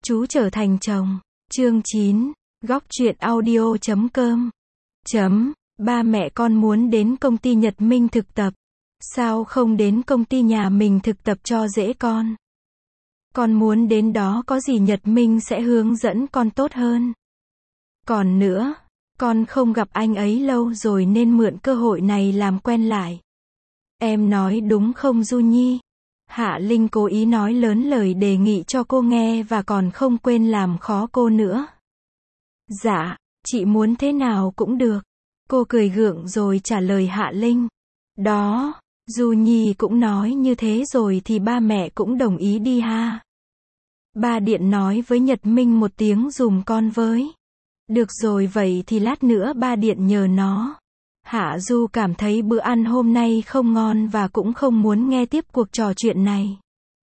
Chú trở thành chồng. Chương 9. Góc truyện audio.com. Ba mẹ con muốn đến công ty Nhật Minh thực tập. Sao không đến công ty nhà mình thực tập cho dễ con? Con muốn đến đó có gì Nhật Minh sẽ hướng dẫn con tốt hơn. Còn nữa, con không gặp anh ấy lâu rồi nên mượn cơ hội này làm quen lại. Em nói đúng không Du Nhi? Hạ Linh cố ý nói lớn lời đề nghị cho cô nghe và còn không quên làm khó cô nữa. Dạ, chị muốn thế nào cũng được. Cô cười gượng rồi trả lời Hạ Linh. Đó, Du Nhi cũng nói như thế rồi thì ba mẹ cũng đồng ý đi ha. Ba điện nói với Nhật Minh một tiếng giùm con với. Được rồi vậy thì lát nữa ba điện nhờ nó. Hạ Du cảm thấy bữa ăn hôm nay không ngon và cũng không muốn nghe tiếp cuộc trò chuyện này.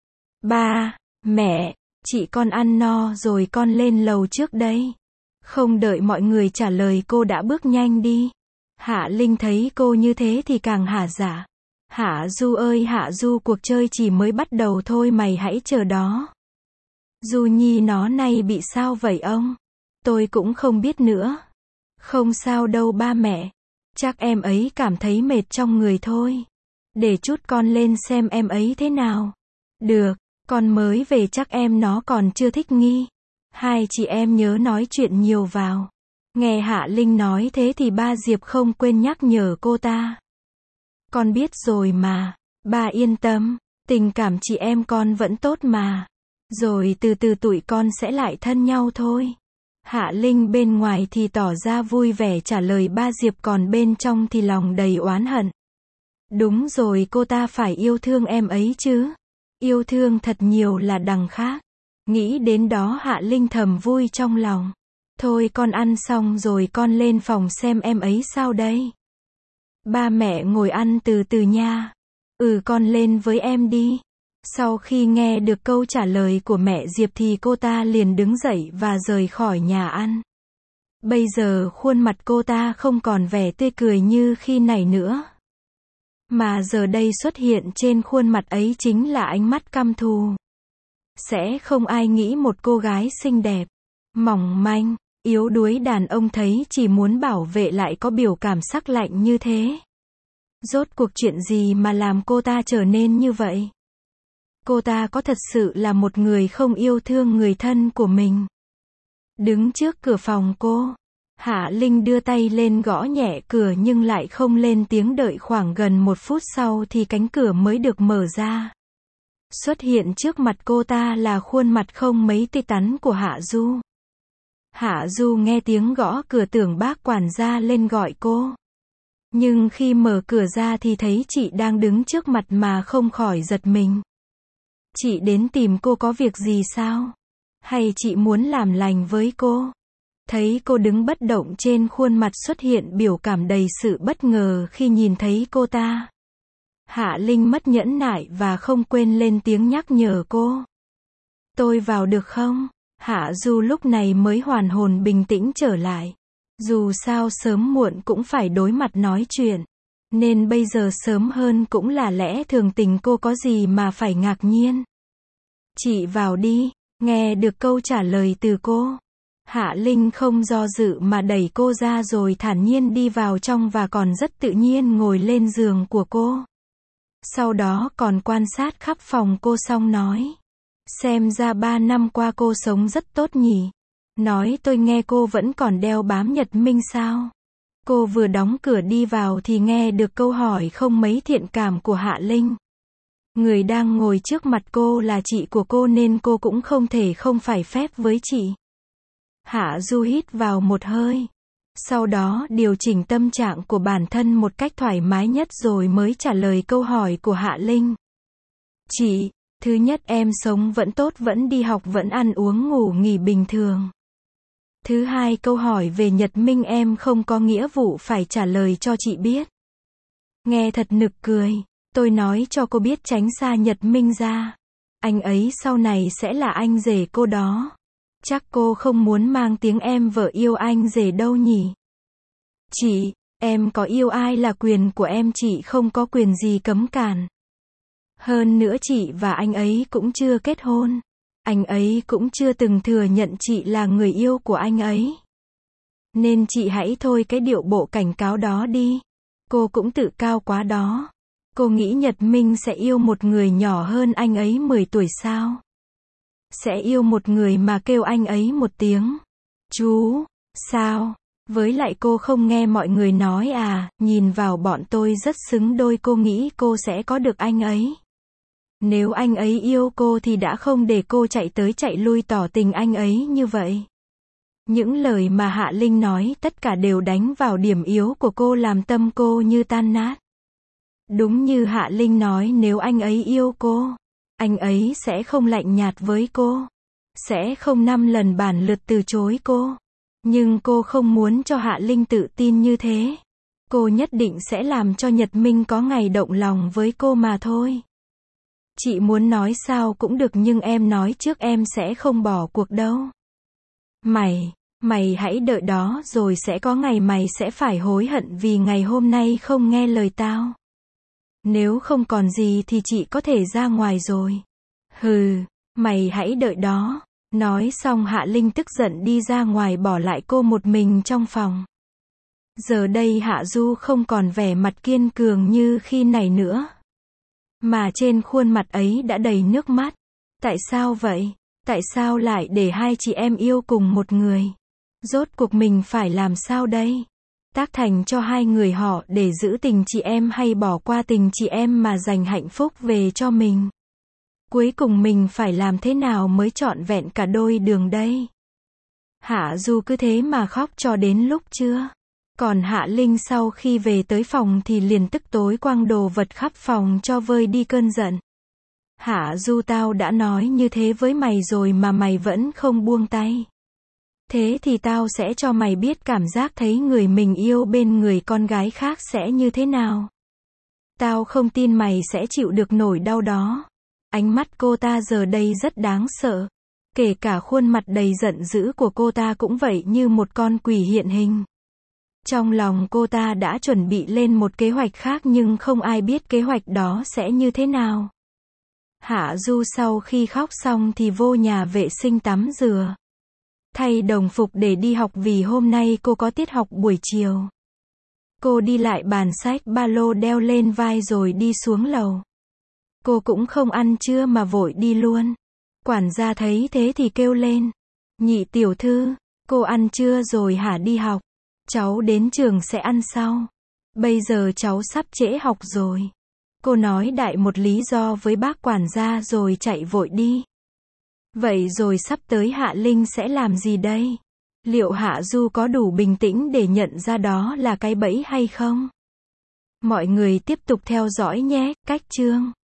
Ba, mẹ, chị con ăn no rồi con lên lầu trước đây. Không đợi mọi người trả lời cô đã bước nhanh đi. Hạ Linh thấy cô như thế thì càng hả dạ. Hạ Du ơi Hạ Du, cuộc chơi chỉ mới bắt đầu thôi, mày hãy chờ đó. Du Nhi nó nay bị sao vậy ông? Tôi cũng không biết nữa. Không sao đâu ba mẹ. Chắc em ấy cảm thấy mệt trong người thôi. Để chút con lên xem em ấy thế nào. Được, con mới về chắc em nó còn chưa thích nghi. Hai chị em nhớ nói chuyện nhiều vào. Nghe Hạ Linh nói thế thì ba Diệp không quên nhắc nhở cô ta. Con biết rồi mà, ba yên tâm, tình cảm chị em con vẫn tốt mà. Rồi từ từ tụi con sẽ lại thân nhau thôi. Hạ Linh bên ngoài thì tỏ ra vui vẻ trả lời ba Diệp, còn bên trong thì lòng đầy oán hận. Đúng rồi, cô ta phải yêu thương em ấy chứ. Yêu thương thật nhiều là đằng khác. Nghĩ đến đó Hạ Linh thầm vui trong lòng. Thôi con ăn xong rồi con lên phòng xem em ấy sao đây. Ba mẹ ngồi ăn từ từ nha. Con lên với em đi. Sau khi nghe được câu trả lời của mẹ Diệp thì cô ta liền đứng dậy và rời khỏi nhà ăn. Bây giờ khuôn mặt cô ta không còn vẻ tươi cười như khi nãy nữa. Mà giờ đây xuất hiện trên khuôn mặt ấy chính là ánh mắt căm thù. Sẽ không ai nghĩ một cô gái xinh đẹp, mỏng manh, yếu đuối đàn ông thấy chỉ muốn bảo vệ lại có biểu cảm sắc lạnh như thế. Rốt cuộc chuyện gì mà làm cô ta trở nên như vậy? Cô ta có thật sự là một người không yêu thương người thân của mình? Đứng trước cửa phòng cô, Hạ Linh đưa tay lên gõ nhẹ cửa nhưng lại không lên tiếng, đợi khoảng gần 1 phút sau thì cánh cửa mới được mở ra. Xuất hiện trước mặt cô ta là khuôn mặt không mấy tươi tắn của Hạ Du. Hạ Du nghe tiếng gõ cửa tưởng bác quản gia lên gọi cô. Nhưng khi mở cửa ra thì thấy chị đang đứng trước mặt mà không khỏi giật mình. Chị đến tìm cô có việc gì sao? Hay chị muốn làm lành với cô? Thấy cô đứng bất động, trên khuôn mặt xuất hiện biểu cảm đầy sự bất ngờ khi nhìn thấy cô ta. Hạ Linh mất nhẫn nại và không quên lên tiếng nhắc nhở cô. Tôi vào được không? Hạ Du lúc này mới hoàn hồn bình tĩnh trở lại. Dù sao sớm muộn cũng phải đối mặt nói chuyện. Nên bây giờ sớm hơn cũng là lẽ thường tình, cô có gì mà phải ngạc nhiên. Chị vào đi. Nghe được câu trả lời từ cô, Hạ Linh không do dự mà đẩy cô ra rồi thản nhiên đi vào trong và còn rất tự nhiên ngồi lên giường của cô. Sau đó còn quan sát khắp phòng cô xong nói. Xem ra 3 năm qua cô sống rất tốt nhỉ. Nói tôi nghe cô vẫn còn đeo bám Nhật Minh sao? Cô vừa đóng cửa đi vào thì nghe được câu hỏi không mấy thiện cảm của Hạ Linh. Người đang ngồi trước mặt cô là chị của cô nên cô cũng không thể không phải phép với chị. Hạ Du hít vào một hơi. Sau đó điều chỉnh tâm trạng của bản thân một cách thoải mái nhất rồi mới trả lời câu hỏi của Hạ Linh. Chị, thứ nhất em sống vẫn tốt, vẫn đi học, vẫn ăn uống ngủ nghỉ bình thường. Thứ hai, câu hỏi về Nhật Minh em không có nghĩa vụ phải trả lời cho chị biết. Nghe thật nực cười. Tôi nói cho cô biết tránh xa Nhật Minh ra. Anh ấy sau này sẽ là anh rể cô đó. Chắc cô không muốn mang tiếng em vợ yêu anh rể đâu nhỉ? Chị, em có yêu ai là quyền của em, chị không có quyền gì cấm cản. Hơn nữa chị và anh ấy cũng chưa kết hôn. Anh ấy cũng chưa từng thừa nhận chị là người yêu của anh ấy. Nên chị hãy thôi cái điệu bộ cảnh cáo đó đi. Cô cũng tự cao quá đó. Cô nghĩ Nhật Minh sẽ yêu một người nhỏ hơn anh ấy 10 tuổi sao? Sẽ yêu một người mà kêu anh ấy một tiếng chú, sao? Với lại cô không nghe mọi người nói à, nhìn vào bọn tôi rất xứng đôi, cô nghĩ cô sẽ có được anh ấy. Nếu anh ấy yêu cô thì đã không để cô chạy tới chạy lui tỏ tình anh ấy như vậy. Những lời mà Hạ Linh nói tất cả đều đánh vào điểm yếu của cô, làm tâm cô như tan nát. Đúng như Hạ Linh nói, nếu anh ấy yêu cô, anh ấy sẽ không lạnh nhạt với cô. Sẽ không 5 lần bản lượt từ chối cô. Nhưng cô không muốn cho Hạ Linh tự tin như thế. Cô nhất định sẽ làm cho Nhật Minh có ngày động lòng với cô mà thôi. Chị muốn nói sao cũng được, nhưng em nói trước em sẽ không bỏ cuộc đâu. Mày hãy đợi đó, rồi sẽ có ngày mày sẽ phải hối hận vì ngày hôm nay không nghe lời tao. Nếu không còn gì thì chị có thể ra ngoài rồi. Hừ, mày hãy đợi đó. Nói xong Hạ Linh tức giận đi ra ngoài, bỏ lại cô một mình trong phòng. Giờ đây Hạ Du không còn vẻ mặt kiên cường như khi nãy nữa. Mà trên khuôn mặt ấy đã đầy nước mắt. Tại sao vậy? Tại sao lại để hai chị em yêu cùng một người? Rốt cuộc mình phải làm sao đây? Tác thành cho hai người họ để giữ tình chị em hay bỏ qua tình chị em mà giành hạnh phúc về cho mình? Cuối cùng mình phải làm thế nào mới trọn vẹn cả đôi đường đây? Hạ Du cứ thế mà khóc cho đến lúc trưa. Còn Hạ Linh sau khi về tới phòng thì liền tức tối quăng đồ vật khắp phòng cho vơi đi cơn giận. Hạ Du, tao đã nói như thế với mày rồi mà mày vẫn không buông tay. Thế thì tao sẽ cho mày biết cảm giác thấy người mình yêu bên người con gái khác sẽ như thế nào. Tao không tin mày sẽ chịu được nổi đau đó. Ánh mắt cô ta giờ đây rất đáng sợ. Kể cả khuôn mặt đầy giận dữ của cô ta cũng vậy, như một con quỷ hiện hình. Trong lòng cô ta đã chuẩn bị lên một kế hoạch khác, nhưng không ai biết kế hoạch đó sẽ như thế nào. Hạ Du sau khi khóc xong thì vô nhà vệ sinh tắm rửa. Thay đồng phục để đi học vì hôm nay cô có tiết học buổi chiều. Cô đi lại bàn sách ba lô đeo lên vai rồi đi xuống lầu. Cô cũng không ăn trưa mà vội đi luôn. Quản gia thấy thế thì kêu lên. Nhị tiểu thư, cô ăn trưa rồi hả? Đi học. Cháu đến trường sẽ ăn sau. Bây giờ cháu sắp trễ học rồi. Cô nói đại một lý do với bác quản gia rồi chạy vội đi. Vậy rồi sắp tới Hạ Linh sẽ làm gì đây? Liệu Hạ Du có đủ bình tĩnh để nhận ra đó là cái bẫy hay không? Mọi người tiếp tục theo dõi nhé. Cách chương